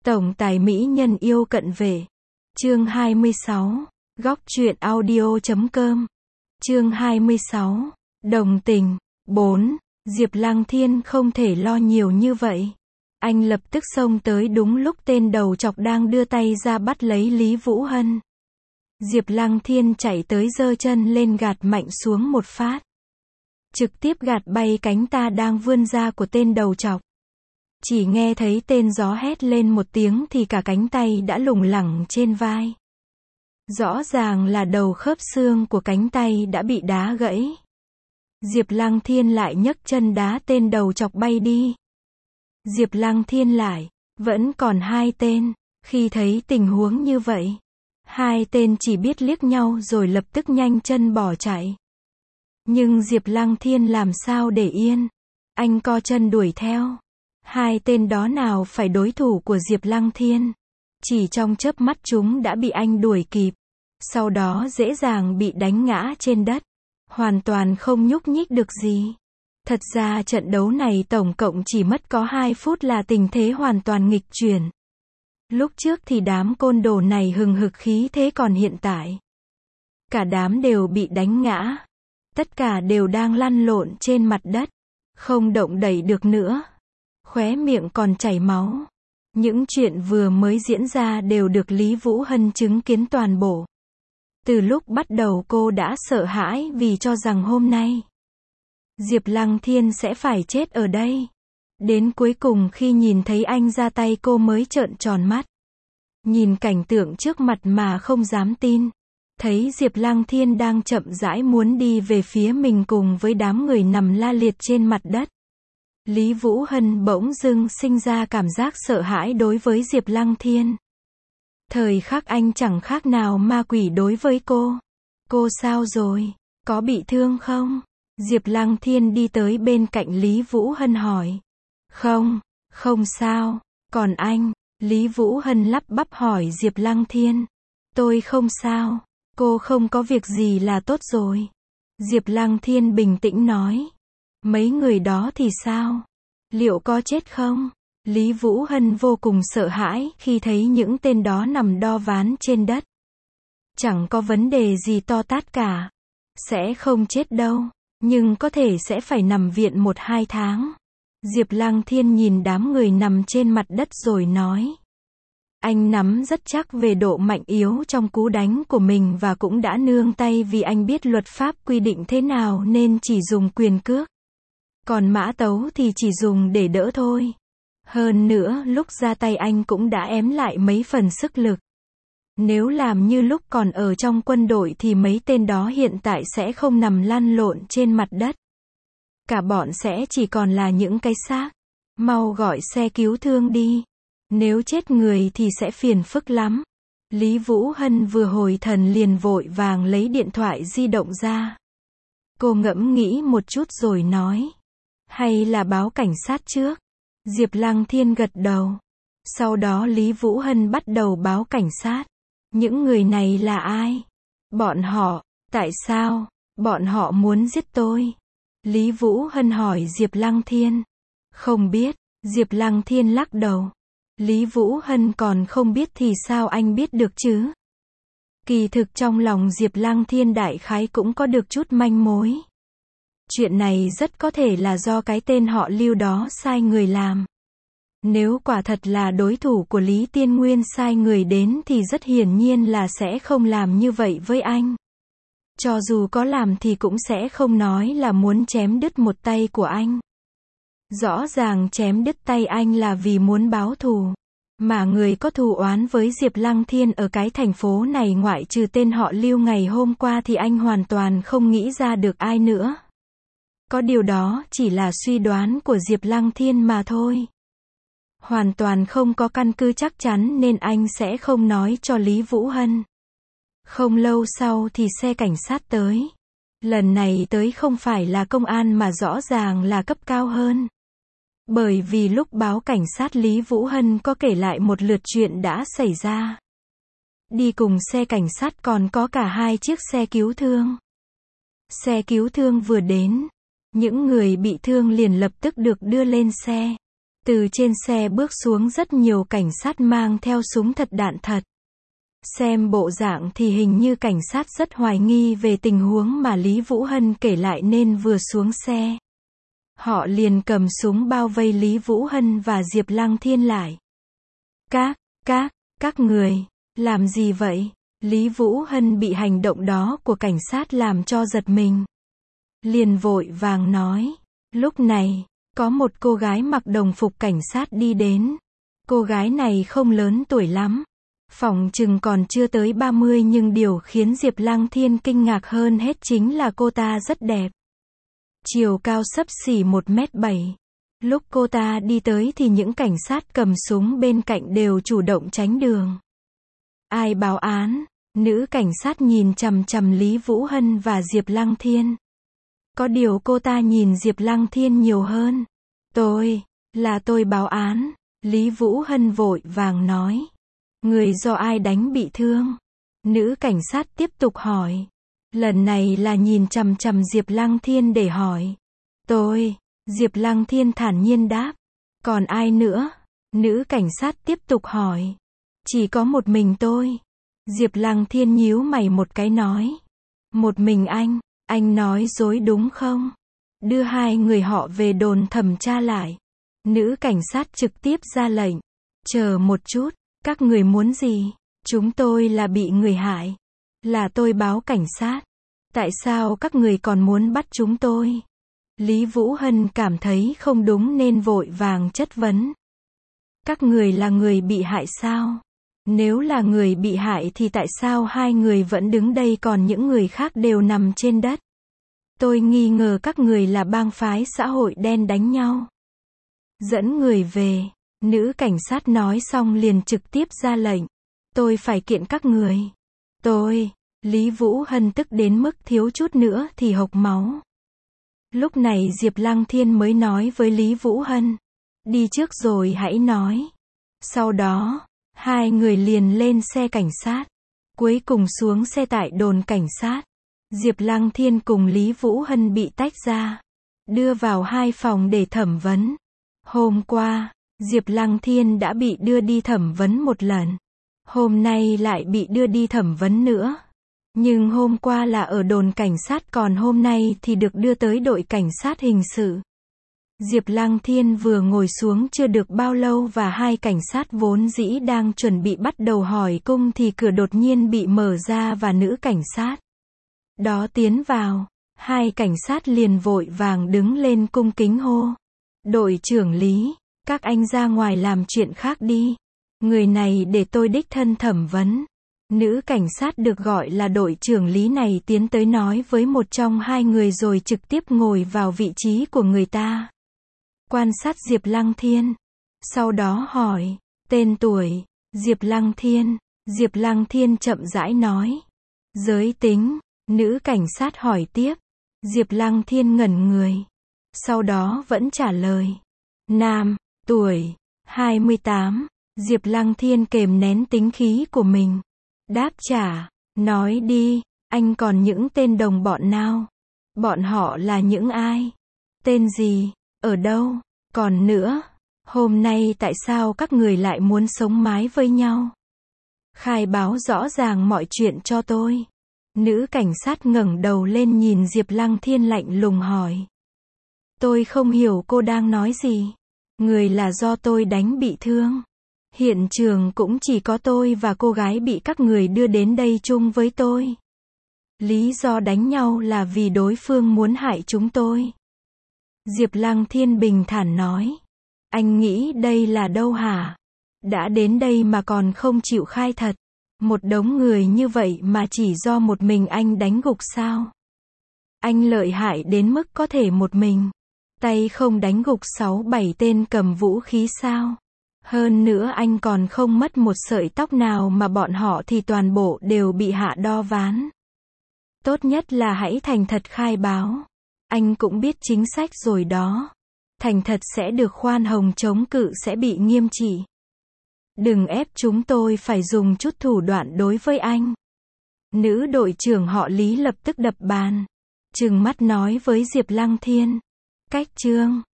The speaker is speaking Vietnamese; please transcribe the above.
Tổng tài mỹ nhân yêu cận vệ. Chương 26. Góc truyện audio.com. Chương 26. Đồng tình. 4. Diệp Lăng Thiên không thể lo nhiều như vậy. Anh lập tức xông tới đúng lúc tên đầu chọc đang đưa tay ra bắt lấy Lý Vũ Hân. Diệp Lăng Thiên chạy tới giơ chân lên gạt mạnh xuống một phát. Trực tiếp gạt bay cánh ta đang vươn ra của tên đầu chọc. Chỉ nghe thấy tên gió hét lên một tiếng thì cả cánh tay đã lủng lẳng trên vai. Rõ ràng là đầu khớp xương của cánh tay đã bị đá gãy. Diệp Lăng Thiên lại nhấc chân đá tên đầu chọc bay đi. Diệp Lăng Thiên lại, vẫn còn hai tên. Khi thấy tình huống như vậy, hai tên chỉ biết liếc nhau rồi lập tức nhanh chân bỏ chạy. Nhưng Diệp Lăng Thiên làm sao để yên. Anh co chân đuổi theo. Hai tên đó nào phải đối thủ của Diệp Lăng Thiên. Chỉ trong chớp mắt chúng đã bị anh đuổi kịp. Sau đó dễ dàng bị đánh ngã trên đất. Hoàn toàn không nhúc nhích được gì. Thật ra trận đấu này tổng cộng chỉ mất có 2 phút là tình thế hoàn toàn nghịch chuyển. Lúc trước thì đám côn đồ này hừng hực khí thế, còn hiện tại cả đám đều bị đánh ngã. Tất cả đều đang lăn lộn trên mặt đất. Không động đậy được nữa. Khóe miệng còn chảy máu. Những chuyện vừa mới diễn ra đều được Lý Vũ Hân chứng kiến toàn bộ. Từ lúc bắt đầu cô đã sợ hãi vì cho rằng hôm nay Diệp Lăng Thiên sẽ phải chết ở đây. Đến cuối cùng khi nhìn thấy anh ra tay cô mới trợn tròn mắt. Nhìn cảnh tượng trước mặt mà không dám tin. Thấy Diệp Lăng Thiên đang chậm rãi muốn đi về phía mình cùng với đám người nằm la liệt trên mặt đất. Lý Vũ Hân bỗng dưng sinh ra cảm giác sợ hãi đối với Diệp Lăng Thiên. Thời khắc anh chẳng khác nào ma quỷ đối với cô. Cô sao rồi? Có bị thương không? Diệp Lăng Thiên đi tới bên cạnh Lý Vũ Hân hỏi. Không, không sao. Còn anh? Lý Vũ Hân lắp bắp hỏi Diệp Lăng Thiên. Tôi không sao. Cô không có việc gì là tốt rồi. Diệp Lăng Thiên bình tĩnh nói. Mấy người đó thì sao? Liệu có chết không? Lý Vũ Hân vô cùng sợ hãi khi thấy những tên đó nằm đo ván trên đất. Chẳng có vấn đề gì to tát cả. Sẽ không chết đâu. Nhưng có thể sẽ phải nằm viện 1-2 tháng. Diệp Lăng Thiên nhìn đám người nằm trên mặt đất rồi nói. Anh nắm rất chắc về độ mạnh yếu trong cú đánh của mình và cũng đã nương tay vì anh biết luật pháp quy định thế nào nên chỉ dùng quyền cước. Còn mã tấu thì chỉ dùng để đỡ thôi. Hơn nữa lúc ra tay anh cũng đã ém lại mấy phần sức lực. Nếu làm như lúc còn ở trong quân đội thì mấy tên đó hiện tại sẽ không nằm lăn lộn trên mặt đất. Cả bọn sẽ chỉ còn là những cái xác. Mau gọi xe cứu thương đi. Nếu chết người thì sẽ phiền phức lắm. Lý Vũ Hân vừa hồi thần liền vội vàng lấy điện thoại di động ra. Cô ngẫm nghĩ một chút rồi nói. Hay là báo cảnh sát trước? Diệp Lăng Thiên gật đầu. Sau đó Lý Vũ Hân bắt đầu báo cảnh sát. Những người này là ai? Bọn họ, tại sao? Bọn họ muốn giết tôi. Lý Vũ Hân hỏi Diệp Lăng Thiên. Không biết. Diệp Lăng Thiên lắc đầu. Lý Vũ Hân còn không biết thì sao anh biết được chứ? Kỳ thực trong lòng Diệp Lăng Thiên đại khái cũng có được chút manh mối. Chuyện này rất có thể là do cái tên họ Lưu đó sai người làm. Nếu quả thật là đối thủ của Lý Tiên Nguyên sai người đến thì rất hiển nhiên là sẽ không làm như vậy với anh. Cho dù có làm thì cũng sẽ không nói là muốn chém đứt một tay của anh. Rõ ràng chém đứt tay anh là vì muốn báo thù. Mà người có thù oán với Diệp Lăng Thiên ở cái thành phố này ngoại trừ tên họ Lưu ngày hôm qua thì anh hoàn toàn không nghĩ ra được ai nữa. Có điều đó chỉ là suy đoán của Diệp Lăng Thiên mà thôi. Hoàn toàn không có căn cứ chắc chắn nên anh sẽ không nói cho Lý Vũ Hân. Không lâu sau thì xe cảnh sát tới. Lần này tới không phải là công an mà rõ ràng là cấp cao hơn. Bởi vì lúc báo cảnh sát Lý Vũ Hân có kể lại một lượt chuyện đã xảy ra. Đi cùng xe cảnh sát còn có cả 2 chiếc xe cứu thương. Xe cứu thương vừa đến, những người bị thương liền lập tức được đưa lên xe. Từ trên xe bước xuống rất nhiều cảnh sát mang theo súng thật đạn thật. Xem bộ dạng thì hình như cảnh sát rất hoài nghi về tình huống mà Lý Vũ Hân kể lại nên vừa xuống xe, họ liền cầm súng bao vây Lý Vũ Hân và Diệp Lăng Thiên lại. Các người, làm gì vậy? Lý Vũ Hân bị hành động đó của cảnh sát làm cho giật mình. Liền vội vàng nói. Lúc này, có một cô gái mặc đồng phục cảnh sát đi đến. Cô gái này không lớn tuổi lắm. Phỏng chừng còn chưa tới 30 nhưng điều khiến Diệp Lăng Thiên kinh ngạc hơn hết chính là cô ta rất đẹp. Chiều cao xấp xỉ 1m7. Lúc cô ta đi tới thì những cảnh sát cầm súng bên cạnh đều chủ động tránh đường. Ai báo án? Nữ cảnh sát nhìn chằm chằm Lý Vũ Hân và Diệp Lăng Thiên. Có điều cô ta nhìn Diệp Lăng Thiên nhiều hơn. Tôi báo án. Lý Vũ Hân vội vàng nói. Người do ai đánh bị thương? Nữ cảnh sát tiếp tục hỏi. Lần này là nhìn chằm chằm Diệp Lăng Thiên để hỏi. Diệp Lăng Thiên thản nhiên đáp. Còn ai nữa? Nữ cảnh sát tiếp tục hỏi. Chỉ có một mình tôi. Diệp Lăng Thiên nhíu mày một cái nói. Một mình anh nói dối đúng không? Đưa hai người họ về đồn thẩm tra lại. Nữ cảnh sát trực tiếp ra lệnh. Chờ một chút, các người muốn gì? Chúng tôi là bị người hại. Là tôi báo cảnh sát. Tại sao các người còn muốn bắt chúng tôi? Lý Vũ Hân cảm thấy không đúng nên vội vàng chất vấn. Các người là người bị hại sao? Nếu là người bị hại thì tại sao hai người vẫn đứng đây còn những người khác đều nằm trên đất? Tôi nghi ngờ các người là bang phái xã hội đen đánh nhau. Dẫn người về. Nữ cảnh sát nói xong liền trực tiếp ra lệnh. Tôi phải kiện các người. Lý Vũ Hân tức đến mức thiếu chút nữa thì hộc máu. Lúc này Diệp Lăng Thiên mới nói với Lý Vũ Hân. Đi trước rồi hãy nói. Sau đó, hai người liền lên xe cảnh sát. Cuối cùng xuống xe tại đồn cảnh sát. Diệp Lăng Thiên cùng Lý Vũ Hân bị tách ra. Đưa vào hai phòng để thẩm vấn. Hôm qua, Diệp Lăng Thiên đã bị đưa đi thẩm vấn một lần. Hôm nay lại bị đưa đi thẩm vấn nữa. Nhưng hôm qua là ở đồn cảnh sát còn hôm nay thì được đưa tới đội cảnh sát hình sự. Diệp Lăng Thiên vừa ngồi xuống chưa được bao lâu và hai cảnh sát vốn dĩ đang chuẩn bị bắt đầu hỏi cung thì cửa đột nhiên bị mở ra và nữ cảnh sát đó tiến vào. Hai cảnh sát liền vội vàng đứng lên cung kính hô. Đội trưởng Lý, các anh ra ngoài làm chuyện khác đi. Người này để tôi đích thân thẩm vấn. Nữ cảnh sát được gọi là đội trưởng Lý này tiến tới nói với một trong hai người rồi trực tiếp ngồi vào vị trí của người ta. Quan sát Diệp Lăng Thiên. Sau đó hỏi, tên tuổi, Diệp Lăng Thiên. Diệp Lăng Thiên chậm rãi nói. Giới tính, nữ cảnh sát hỏi tiếp. Diệp Lăng Thiên ngẩn người. Sau đó vẫn trả lời. Nam, tuổi, 28. Diệp Lăng Thiên kềm nén tính khí của mình. Đáp trả, nói đi, anh còn những tên đồng bọn nào? Bọn họ là những ai? Tên gì? Ở đâu? Còn nữa, hôm nay tại sao các người lại muốn sống mái với nhau? Khai báo rõ ràng mọi chuyện cho tôi. Nữ cảnh sát ngẩng đầu lên nhìn Diệp Lăng Thiên lạnh lùng hỏi. Tôi không hiểu cô đang nói gì. Người là do tôi đánh bị thương. Hiện trường cũng chỉ có tôi và cô gái bị các người đưa đến đây chung với tôi. Lý do đánh nhau là vì đối phương muốn hại chúng tôi. Diệp Lăng Thiên bình thản nói. Anh nghĩ đây là đâu hả? Đã đến đây mà còn không chịu khai thật. Một đống người như vậy mà chỉ do một mình anh đánh gục sao? Anh lợi hại đến mức có thể một mình tay không đánh gục 6-7 tên cầm vũ khí sao? Hơn nữa anh còn không mất một sợi tóc nào mà bọn họ thì toàn bộ đều bị hạ đo ván. Tốt nhất là hãy thành thật khai báo. Anh cũng biết chính sách rồi đó. Thành thật sẽ được khoan hồng, chống cự sẽ bị nghiêm trị. Đừng ép chúng tôi phải dùng chút thủ đoạn đối với anh. Nữ đội trưởng họ Lý lập tức đập bàn. Trừng mắt nói với Diệp Lăng Thiên. Cách chương